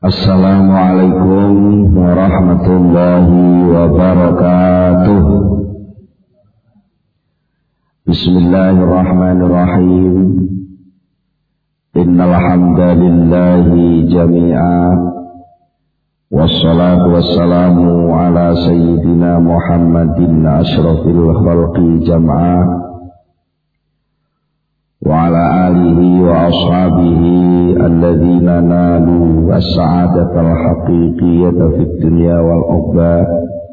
Assalamualaikum warahmatullahi wabarakatuh. Bismillahirrahmanirrahim. Innal hamdalillahi jami'a wassalatu wassalamu ala sayyidina Muhammadin asyrafil khalqi jam'a wa ala alihi wa ashabihi alladhina nalu as-sa'adatal haqiqiyyata fid dunya wal ukhra.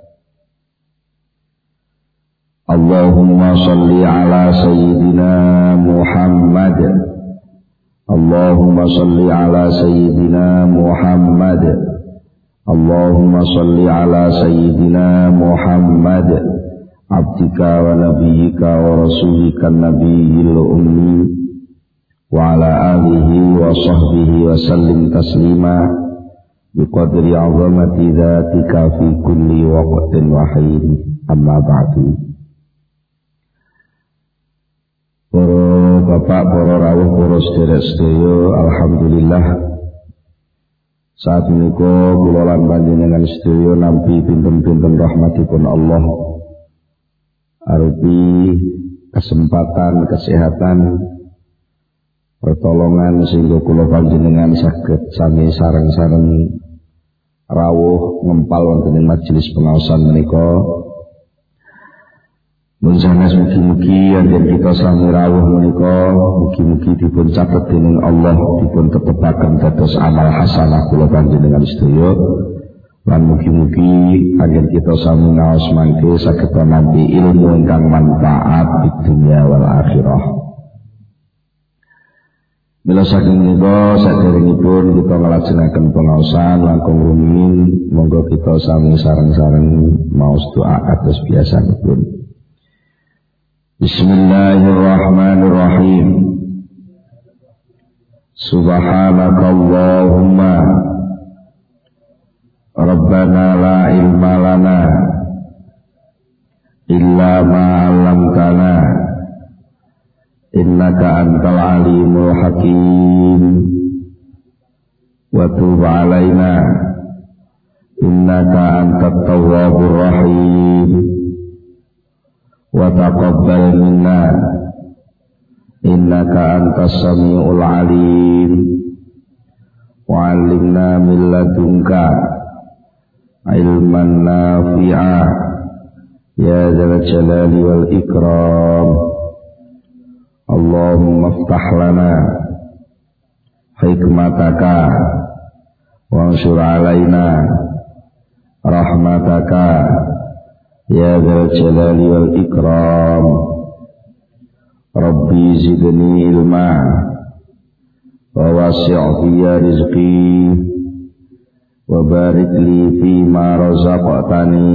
Allahumma salli ala sayyidina Muhammad. Allahumma salli ala sayyidina Muhammad. Allahumma salli ala sayyidina Muhammad abdika wa nabiyyika wa rasulika nabiyil ummi wa ala alihi wa sahbihi wa sallim taslima biqadri 'azamati dzatika fi kulli waqtin wa hin. Amma ba'du. Para bapak, para rawuh, para sedherek-sedherek, alhamdulillah saat menika kula lan panjenengan sedaya nampi pinten-pinten rahmatipun Allah arupi kesempatan, kesehatan, pertolongan sehingga kula panjenengan saged sami sareng-sareng rawuh ngempal wonten ing majelis pengaosan menika. Mun sanes mugi-mugi yen kita sami rawuh menika mugi-mugi dipun catet dening Allah, dipun tetepaken dados amal hasanah kula panjenengan sedaya. Lan mugi-mugi agar kita sami ngaos mangke saged nampi ilmu ingkang manfaat di dunia wal akhirah. Mila saking menika saderengipun kita nglajengaken pengaosan langkung rumiyin, monggo kita sami sareng-sareng maos doa atas biasanipun. Bismillahirrahmanirrahim. Subhanakallahumma Rabbana la ilma lana illa ma 'allamtana innaka antal alimul hakim wa tub 'alaina innaka antat tawwabur rahim wa taqabbal minna innaka antas samiul alim wa 'allimna min ladunka ilman nafi'a ya dzal jalali wal ikram. Allahumma iftah lana hikmataka wa ansur alaina rahmataka ya dzal jalali wal ikram. Rabbi zidni ilma wa wasi' fi rizqi wa barik li fi ma razaqtani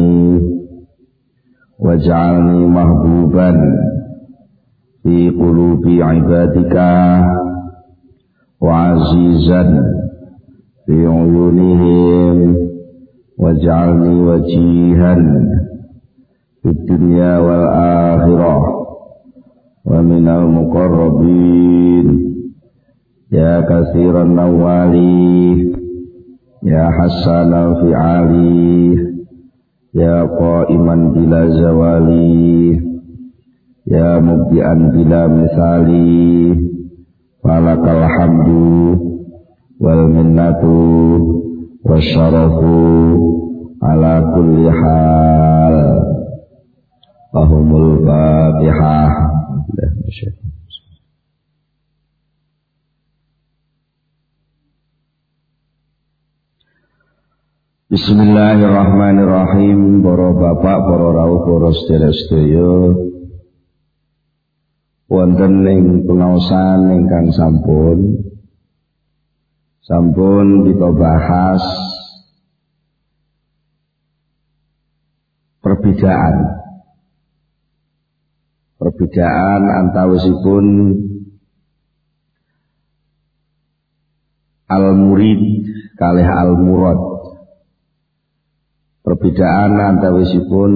waj'alni mahbuban fi qulubi ibadika wa azizan fi uyunihim waj'alni wajihan fid dunya wal akhirah wa minal muqarrabin ya katsiran nawali ya hasanal fi'ali ya qa'iman bila zawali ya mubdi'an bila misali falakal hamdu wal minnatu wasyarafu ala kulli hal. Lahumul Fatihah. Bismillahirrahmanirrahim. Para bapak, para rawuh, para sedherek-sedherek, wonten ing pengaosan ingkang sampun kita bahas perbedaan antawisipun al-murid kalih al-murad. Perbedaan antawisipun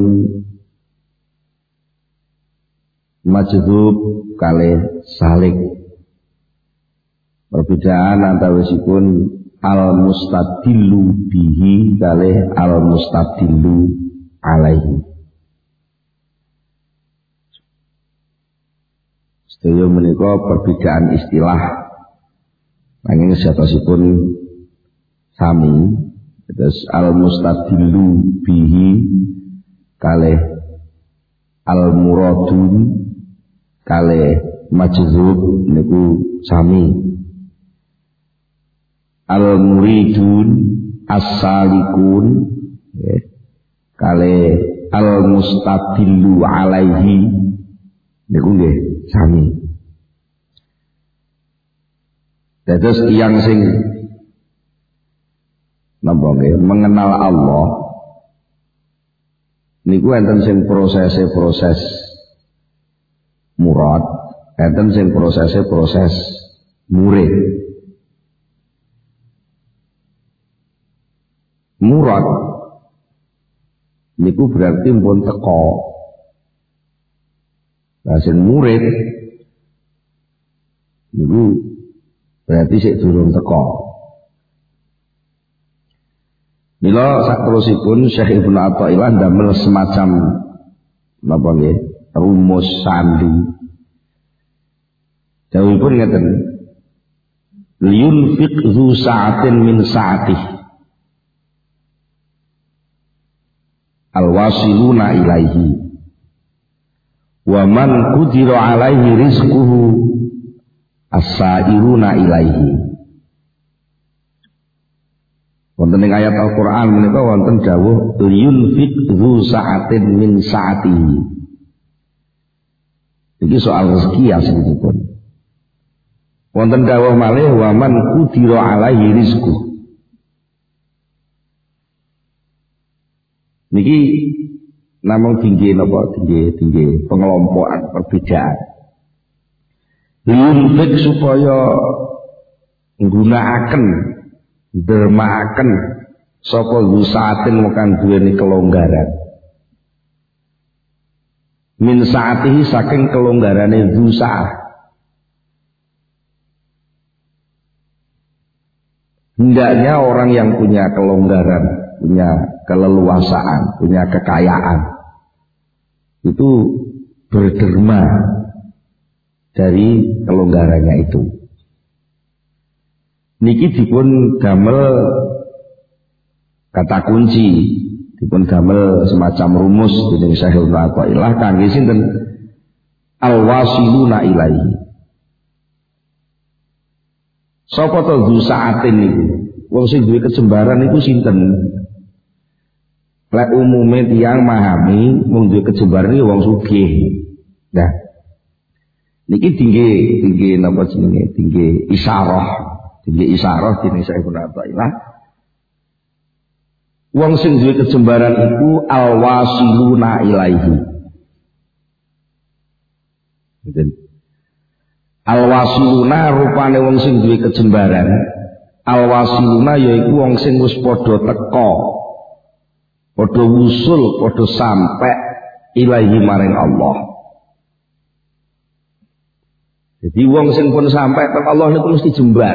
majdzub kalih salik. Perbedaan antawisipun al-mustadillu bihi kalih al-mustadillu alaihi. Sedaya menika perbedaan istilah nanging sejatosipun sami. Terus al-mustadillu bihi kalih al-muradun kalih majzub niku sami. Al-muridun as-salikun kalih al-mustadillu alaihi niku nggih sami. Dados tiyang sing napa nggih mengenal Allah niku enten sing proses murad, enten sing proses murid. Murad niku berarti pun teko. Lah sing murid niku berarti sik durung teko. Mila saterusipun Syekh Ibnu Athaillah ndamel semacam napa nggih rumus sandi. Dawuhipun ngeten. Liyunfiq dzu sa'atin min sa'atihi al-wasiluna ilaihi wa man qudira alaihi rizquhu as-sa'iruna ilaihi. Wonten ing ayat Al-Qur'an menika wonten dawuh liyunfiq dzu sa'atin min sa'atihi. Iki soal rezeki aslinipun. Wonten dawuh malih wa man qudira alaihi rizquhu. Niki namung tinggi napa tinggi pengelompokan perbedaan. Liyunfik supaya nggunakaken dermaaken sapa wusaatin kang duweni kelonggaran. Min saatihi saking kelonggarane zusaah. Hendaknya orang yang punya kelonggaran, punya keleluasaan, punya kekayaan itu berderma dari kelonggarannya itu. Niki dipun damel kata kunci, dipun damel semacam rumus dening Syekh Ibnu Athaillah kangge sinten al-wasiluna ilaihi. Sapa to dzu saatin niku? Wong sing duwe kejembaran niku sinten? Lek umume tiyang memahami mung duwe kejembaran iki wong sugih. Nah. Niki tinggi napa jenenge? Tinggi isyarah dening Syekh Ibnu Athaillah. Wong sing duwe kejembaran iku al-wasiluna ilaihi. Al-wasiluna rupane wong sing duwe kejembaran. Al-wasiluna yaiku wong sing wis padha teka, padha wusul, padha sampai ilahi maring Allah. Jadi wong sing pun sampai teng Allah niku mesti jembar.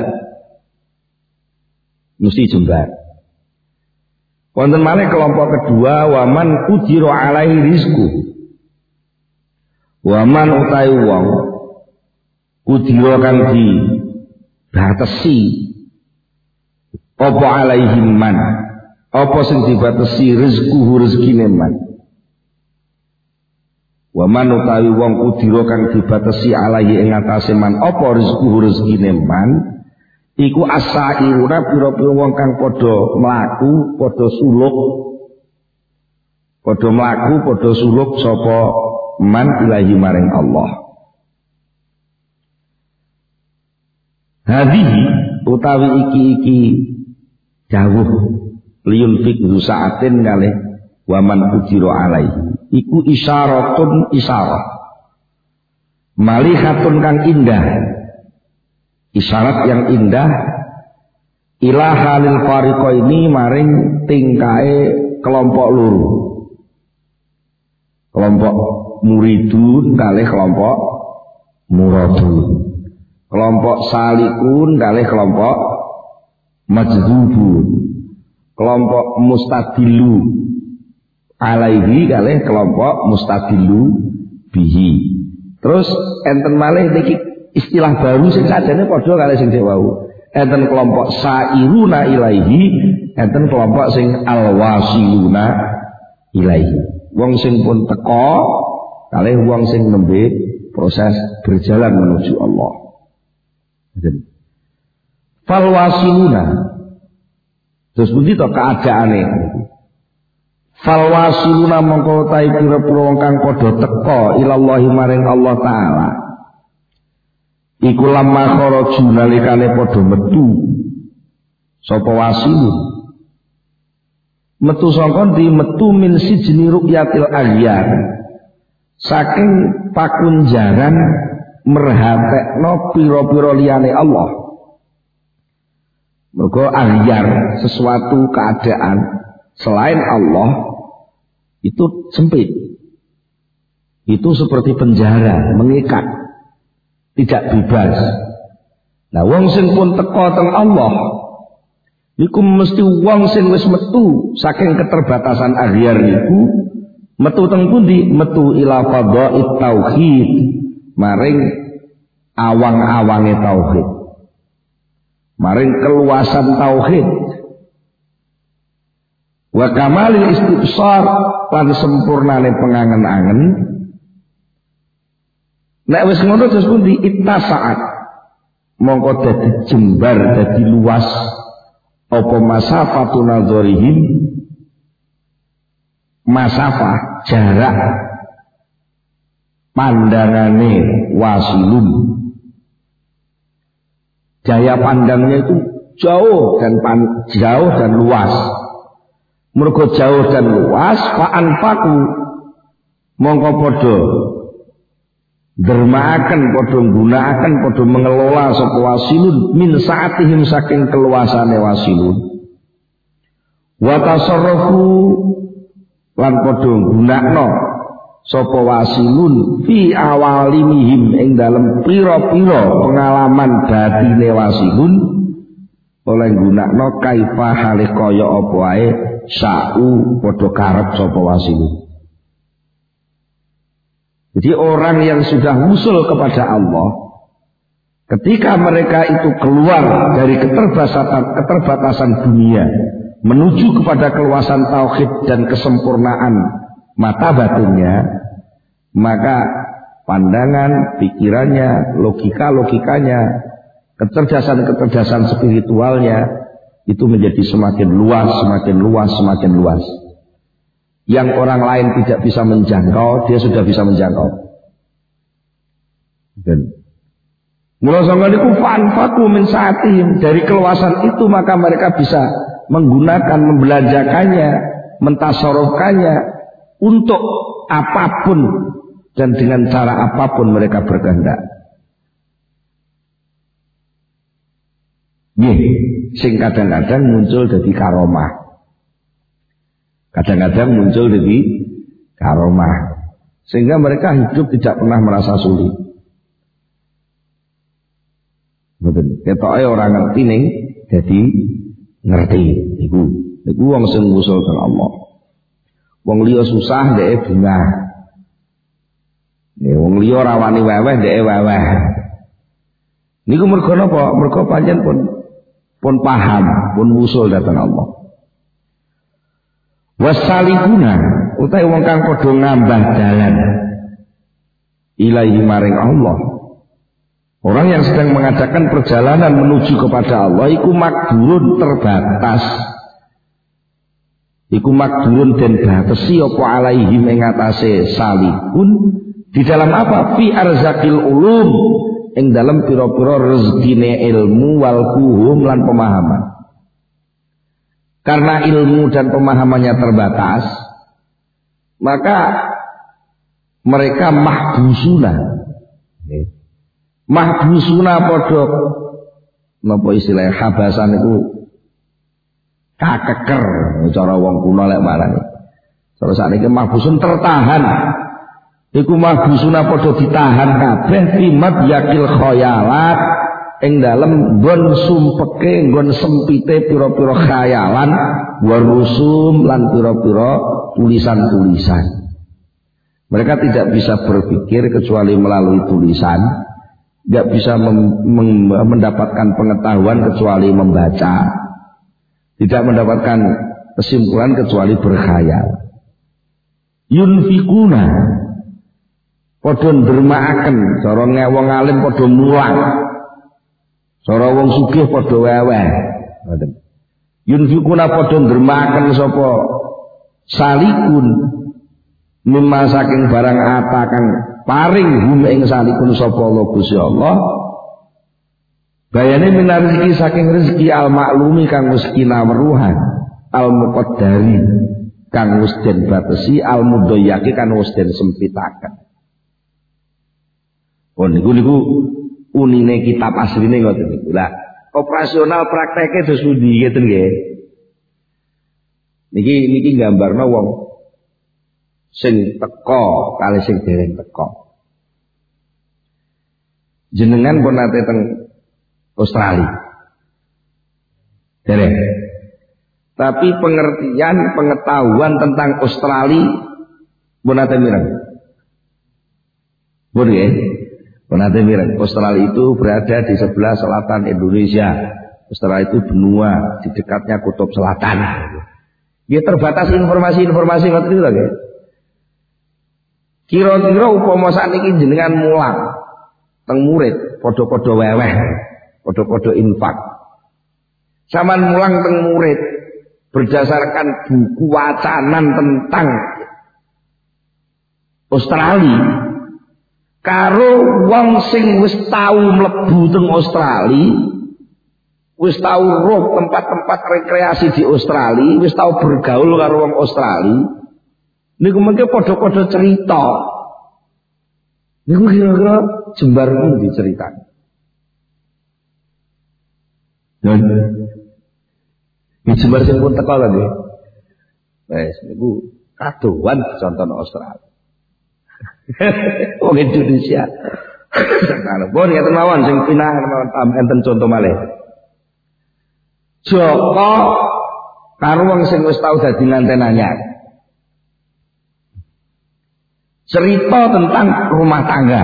Mesti jembar. Wonten malih kelompok kedua waman qudira alaihi rizqu. Waman utahe wong qudira kang dibatesi apa alaihim man, apa sing dibatesi rezekine man. Wa man utawi wong qudira kang dibatesi alaihi ing atase man apa rezekine man iku as-sa'iruna pira-pira wong kang padha mlaku, padha suluk sapa man ilahi maring Allah. Hadhihi utawi iki dawuh liyunfik dzu sa'atin kalih wa man qudira alaihi iku isyaratun isyarah malihatun kang indah, isyarat yang indah ila halil fariqo ini maring tingkae kelompok loro, kelompok muridun kalih kelompok muradun, kelompok salikun kalih kelompok majdzubun, kelompok mustadilu alaihi kalih kelompok mustadilu bihi. Terus enten malih niki istilah baru sing sajane padha kalih sing wau. Enten kelompok sairuna ilaihi, enten kelompok sing alwasiluna ilaihi. Wong sing pun teka kalih wong sing nembe proses berjalan menuju Allah. Falwasiluna. Terus begitu keadaane. Falwasiluna mongko ta pira-pira wong kang padha teka ilallahi maring Allah taala. Iku lamma kharaju nalikane padha metu sapa wasilun. Metu sangka di metu min sijni ru'yatil aghyar. Saking pakunjaran merhatekno pira-pira liyane Allah. Mergo aghyar sesuatu keadaan selain Allah itu sempit. Itu seperti penjara, mengikat, tidak bebas. Nah, wong sing pun teka teng Allah niku mesti wong sing wis metu saking keterbatasan aghyar niku metu teng pundi? Metu ila fadha'it tauhid, maring awang-awange tauhid, maring keluasan tauhid, wa kamalil istibsar, lan sempurnane pengangen-angen. Nek wis ngono terus pundi? Ittasa'at, mongko dadi jembar, dadi luas apa masafatu nazarihim, masafah jarak pandangane wasilun, jaya pandangnya itu jauh dan luas. Mergo jauh dan luas, fa'anfaku mongko padha dermaaken, padha nggunakaken, padha mengelola sapa wasilun min saatihim saking keluasane wasilun. Wa tasarrufu lan padha nggunakno sapa wasilun fi awalimihim ing dalem pira-pira pengalaman batine wasilun oleh nggunakno kaifa hale kaya apa wae sa'u padha karep sapa wasilun. Jadi orang yang sudah usul kepada Allah, ketika mereka itu keluar dari keterbatasan dunia menuju kepada keluasan tauhid dan kesempurnaan mata batinnya, maka pandangan, pikirannya, logikanya, kecerdasan spiritualnya itu menjadi semakin luas. Yang orang lain tidak bisa menjangkau, dia sudah bisa menjangkau. Dan mula sangka niku fanfaku min saatihim, dari keluasan itu maka mereka bisa menggunakan, membelanjakannya, mentasarufkannya untuk apapun dan dengan cara apapun mereka berkehendak. Sing kadang-kadang muncul dari karomah. Kadang-kadang muncul dari karomah, sehingga mereka hidup tidak pernah merasa sulit. Betul. Ketoke orang ngerti ning, jadi ngerti. Iku wong sing ngusul kang Allah. Wong liya susah dhek bunga. Wong liya rawani weweh dhek weweh. Niku mergo napa? Mergo pancen pun paham, pun ngusul dhateng Allah. Wasalihuna utai wong kang padha ngambah dalan ilahi maring Allah. Orang yang sedang mengadakan perjalanan menuju kepada Allah iku makdurun terbatas. Iku makdurun dan batasi apa alaihim ing atase salihun di dalam apa? Fi arzakil ulum, ing dalam pira-pira rezekine ilmu wal fuhum lan pemahaman. Karena ilmu dan pemahamannya terbatas, maka mereka mahbusuna podo napa istilah habasan itu kakeker cara wong kuno lek marani. Cara sakniki mahbusun tertahan. Iku mahbusuna podo ditahan kabeh fimat yakil khayalat ing dalem nggon sumpeke nggon sempite pira-pira khayalan wa rusum lan pira-pira tulisan-tulisan. Mereka tidak bisa berpikir kecuali melalui tulisan, tidak bisa mendapatkan pengetahuan kecuali membaca, tidak mendapatkan kesimpulan kecuali berkhayal. Yunfikuna padha ndermakaken, cara wong alim padha mulang, cara wong sugih padha weweh. Yunfikuna padha ndermakaken sapa salikun mimma saking barang apa kang paring hum ing salikun sapa Allah Gusti Allah. Bayane minar rezeki saking rezeki al maklumi kang wis kinawruhan, al muqaddari kang wis den batesi, al mudayyaqi kang wis den sempitaken. Oh niku unine kitab asline ngoten niku. Lah operasional prakteke dos pundi ngeten nggih. Niki gambarno wong sing teko kali sing dereng teko. Jenengan pun nate teng Australia. Dereng. Tapi pengertian, pengetahuan tentang Australia pun nate mireng. Boleh. Penate mireng, Australia itu berada di sebelah selatan Indonesia. Australia itu benua di dekatnya kutub selatan. Dia terbatas informasi-informasi ngoten niku lho, nggih. Kira-kira upama sakniki jenengan mulang teng murid, padha-padha weweh, padha-padha infak. Saman mulang teng murid berdasarkan buku wacanan tentang Australia. Karo wong sing wis tau mlebu teng Australia, wis tau roh tempat-tempat rekreasi di Australia, wis tau bergaul karo wong Australia, niku mengke padha-padha cerita. Niku kira-kira jembar pundi diceritani. Iki jembar sing pun teko lho nggih. Wes niku kadowan contoh Australia. Wong Indonesia. Kalau bon ya mawon sing pinah mawon enten contoh malih. Joko karo wong sing wis tau dadi nganten anyar. Cerita tentang rumah tangga.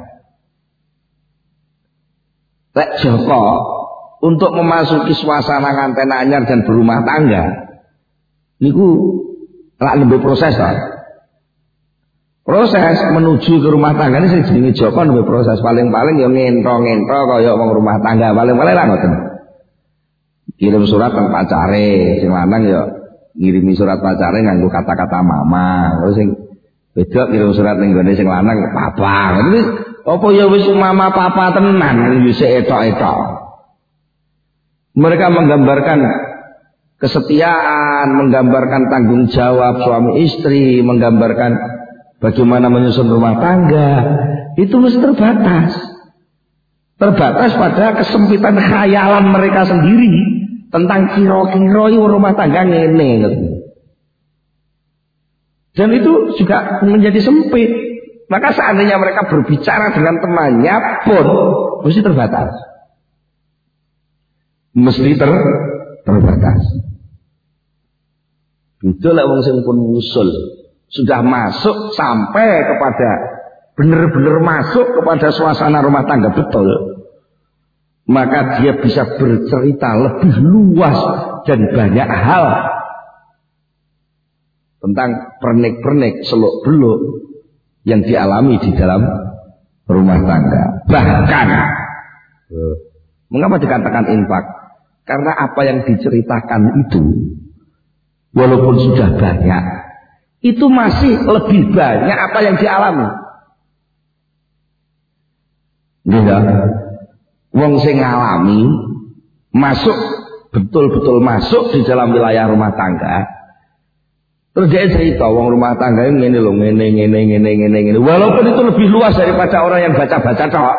Lek Joko untuk memasuki suasana nganten anyar dan berumah tangga niku lak nembe proses to. Proses menuju ke rumah tangga ini sing jenenge Joko nembe proses paling-paling ya ngentro-ngentro kaya wong rumah tangga paling-paling lah ngoten. Kirim surat teng pacare, sing lanang ya ngirimi surat pacare nganggo kata-kata mama. Terus sing wedok kirim surat ning gone sing lanang papa. Ngoten apa ya wis mama papa tenan wis etok-etok. Mereka menggambarkan kesetiaan, menggambarkan tanggung jawab suami istri, menggambarkan bagaimana menyusun rumah tangga. Itu mesti terbatas. Terbatas pada kesempitan khayalan mereka sendiri tentang kira-kira rumah tangga ngene. Dan itu juga menjadi sempit. Maka seandainya mereka berbicara dengan temannya pun mesti terbatas. Mesti terbatas. Itulah wong sing pun usul sudah masuk sampai kepada benar-benar masuk kepada suasana rumah tangga betul, maka dia bisa bercerita lebih luas dan banyak hal tentang pernik-pernik seluk-beluk yang dialami di dalam rumah tangga. Bahkan mengapa dikatakan infak? Karena apa yang diceritakan itu walaupun sudah banyak, itu masih lebih banyak apa yang dialami. Nggih. Wong sing ngalami masuk betul-betul masuk di dalam wilayah rumah tangga. Terus dia cerita wong rumah tangga ini ngene lho, ngene. Walaupun itu lebih luas daripada orang yang baca-baca tok.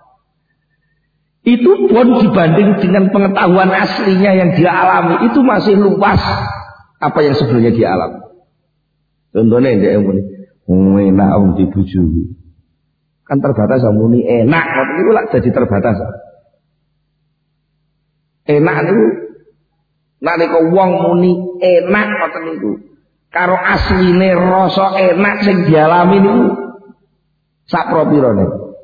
Itu pun dibanding dengan pengetahuan aslinya yang dia alami, itu masih luas apa yang sebelumnya dia alami. Contohnya dia muni enak om dibujuk kan terbatas muni enak waktu itu lah jadi terbatas. Enak niku nalika wong muni enak ngoten niku karo asline rasa enak sing dialami niku sapropirane.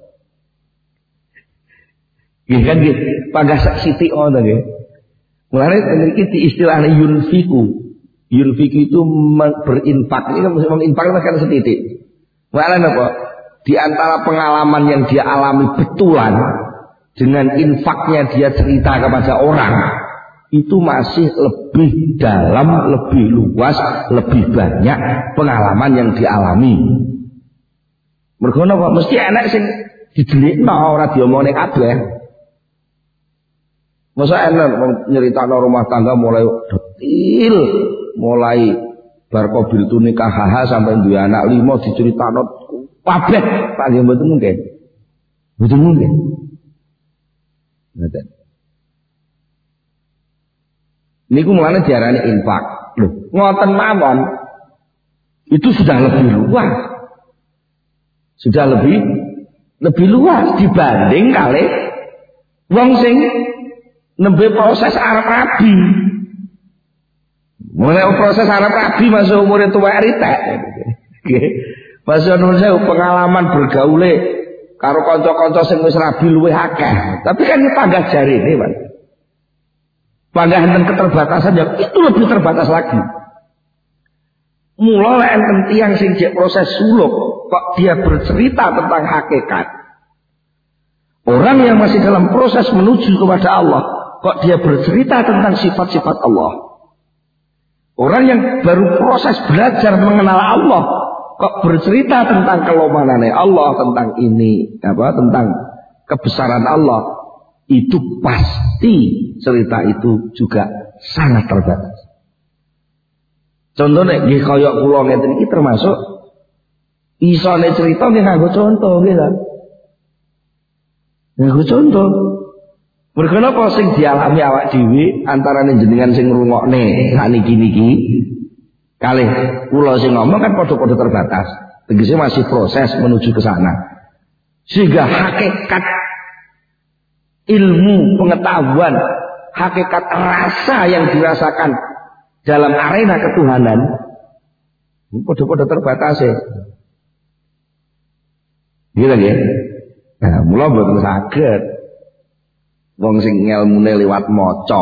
Nggih kan nggih, panggah sak sithik ngoten nggih. Mulane mriki diistilahne yunfiku. Yunfiku itu berinfak. Ini kan menginfak kan setitik. Mulane apa? Di antara pengalaman yang dia alami betulan dengan infaknya dia cerita kepada orang itu masih lebih dalam, lebih luas, lebih banyak pengalaman yang dialami. Mergo napa mesti enak sing didelikno ora diomongne kabeh. Masa enak nyeritakno rumah tangga mulai detil, mulai bar kobil tu nikah sampai duwe anak 5 diceritakno kabeh, Pak nggih mboten mungkin. Mboten mungkin. Ngoten. Niku mulane diarani infak. Loh, ngoten mawon. Itu sudah lebih luas. Sudah lebih luas dibanding kali wong sing nembe proses Arab Rabi. Mulai proses Arab Rabi masuk umur tuwa ritek. Nggih. Masuk Indonesia pengalaman bergaule karo kanca-kanca sing wis rabi luwih akeh. Tapi kan panggah jarine, Pak. Panggah enten keterbatasan yang itu lebih terbatas lagi. Mula lek enten tiyang sing jek proses suluk kok dia bercerita tentang hakikat. Orang yang masih dalam proses menuju kepada Allah kok dia bercerita tentang sifat-sifat Allah. Orang yang baru proses belajar mengenal Allah kok bercerita tentang kelomanannya Allah, tentang ini, tentang kebesaran Allah, itu pasti cerita itu juga sangat terbatas. Contohnya nggih kaya kula ngeten iki termasuk isone cerita nggih nganggo contoh nggih kan. Nganggo contoh. Mergo napa sing dialami awak dhewe antarané jenengan sing ngrungokne sakniki-niki kalih kula sing ngomong kan padha-padha terbatas. Tegese masih proses menuju ke sana. Sehingga hakikat ilmu, pengetahuan, hakikat rasa yang dirasakan dalam arena ketuhanan padha-padha terbatas ya. Gitu nggih. Nah, mula mboten saged wong sing ngelmune liwat maca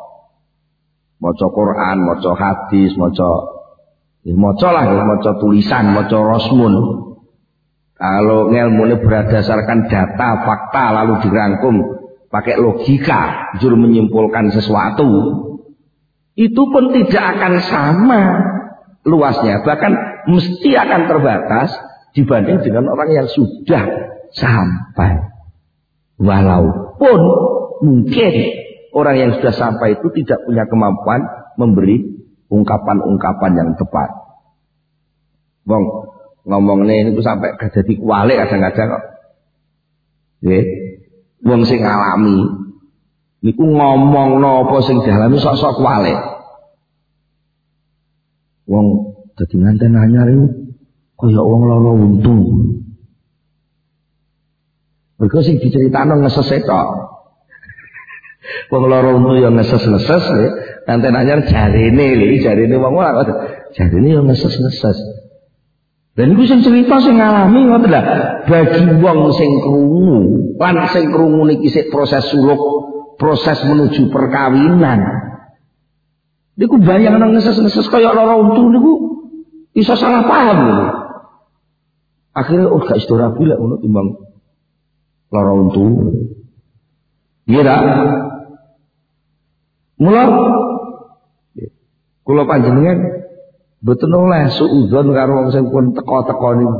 Quran, maca hadis, maca tulisan, maca rasmun. Kalau ngelmune berdasarkan data, fakta lalu dirangkum pakai logika, jur menyimpulkan sesuatu, itu pun tidak akan sama luasnya, bahkan mesti akan terbatas dibanding dengan orang yang sudah sampai. Walaupun mungkin orang yang sudah sampai itu tidak punya kemampuan memberi ungkapan-ungkapan yang tepat. Wong ngomongnya itu sampai jadi kualik kadang-kadang kok. Nggih. Wong sing ngalami niku ngomongno apa sing dialami sok-sok kualik. Wong dadi nganten anyar iku kaya wong lara untu. Mergo sing diceritakno ngeses tok. Wong lara untu ya ngeses-ngeses ya. Nganten anyar jarine wong ora jarine ya ngeses-ngeses. Dan iku sing cerita sing ngalami ngoten lho. Bagi wong sing krungu, lan sing krungu niki sik proses suluk, proses menuju perkawinan. Niku bayangno ngeses-ngeses kaya lara untu niku iso salah paham lho. Akhirnya gak iso rapi lek ngono timbang lara untu. Iya dah. Mula kula panjenengan mboten oleh suudzon karo wong sing pun teko-teko niku.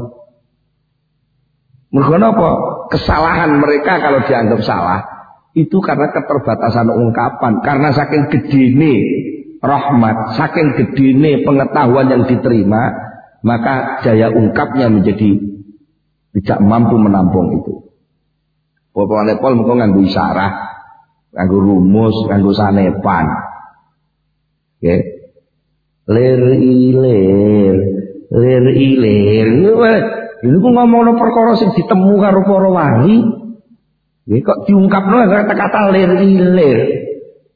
Mergo napa? Kesalahan mereka kalau dianggap salah itu karena keterbatasan ungkapan, karena saking gedene rahmat, saking gedene pengetahuan yang diterima, maka daya ungkapnya menjadi tidak mampu menampung itu. Popone pol mengko nganggo isyarah, nganggo rumus, nganggo sanepan. Nggih. Lir ilir. Ini ku ngomongno perkara sing ditemu karo para wali. Nggih kok diungkapno kata-kata lir ilir.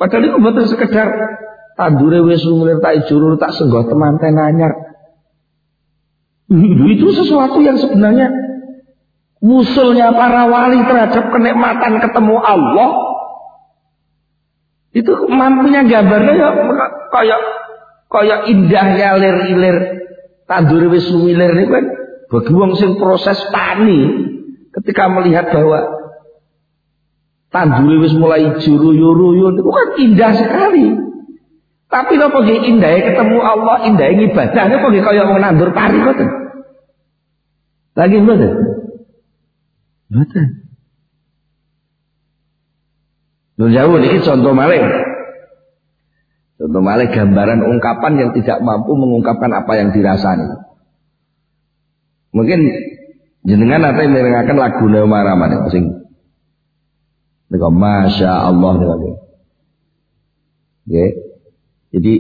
Padahal itu mboten sekedar tandure wis lumilir tak jurur tak senggoh temanten anyar. Itu sesuatu yang sebenarnya musulnya para wali terhadap kenikmatan ketemu Allah itu mampunya gambarnya ya kayak indahnya lir-ilir tandure wis lumilir niku kan bagi wong sing proses tani ketika melihat bahwa tandure wis mulai juru-yuru itu kan indah sekali. Tapi napa nggih indahe ketemu Allah, indahe ibadah napa nggih kaya wong nandur pari ngoten. Lagi mboten? Mboten. Nun jauh niki contoh malih. Contoh malih gambaran ungkapan yang tidak mampu mengungkapkan apa yang dirasani. Mungkin jenengan ate mirengaken lagune Omar Rahman sing nika Masya Allah nika. Nggih. Jadi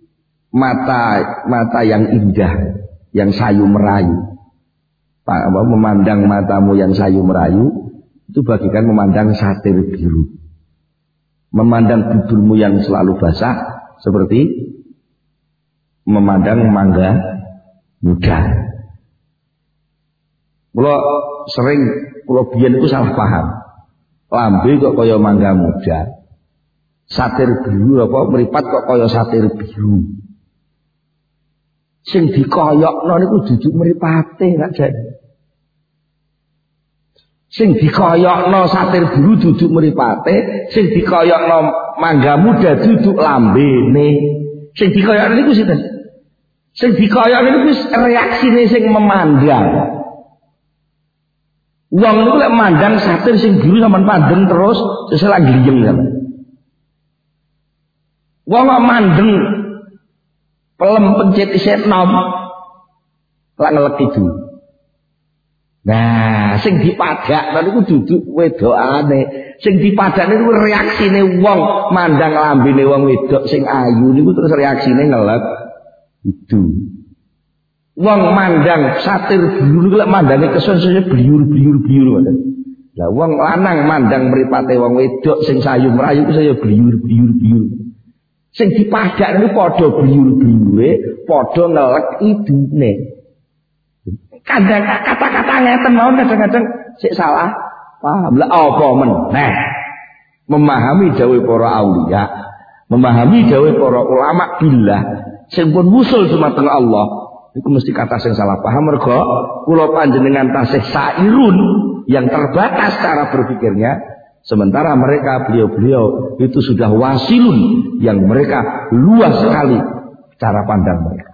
mata yang indah, yang sayu merayu. Memandang matamu yang sayu merayu itu bagikan memandang satir biru. Memandang bibirmu yang selalu basah seperti memandang mangga muda. Kula biyen itu salah paham. Lambe kok kaya mangga muda. Satir biru apa mripat kok kaya satir biru. Sing dikoyokno niku dudu mripate Kak Jan. Sing dikoyokno satir biru dudu mripate, sing dikoyokno mangga muda dudu lambene. Sing dikoyokno niku sinten? Sing dikoyokno niku reaksine sing memandang. Wong niku lek mandang satir sing biru sampean pandeng terus sesela gliyeng sampean. Wong mandeng pelem pencet isih nom lak ngelek itu. Nah, sing dipadak niku duduk wedokane. Sing dipadak niku reaksine wong mandang lambene wong wedok sing ayu niku terus reaksine ngelek itu. Wong mandang satir biru niku lek mandange kesun-kesun bliur-bliur ngoten. Lah wong lanang mandang mripate wong wedok sing sayu merayu iku saya bliur-bliur. Sing dipadak niku padha bliur-bliure, padha ngelek idune. Kadang kata-kata ngeten mawon kadang-kadang sik salah paham. Lah apa meneh? Memahami dawuh para auliya, memahami dawuh para ulama billah sing pun wusul dumateng Allah, iku mesti kata sing salah paham mergo kula panjenengan tasih sairun yang terbatas cara berpikirnya, sementara mereka beliau-beliau itu sudah wasilun yang mereka luas sekali cara pandang mereka.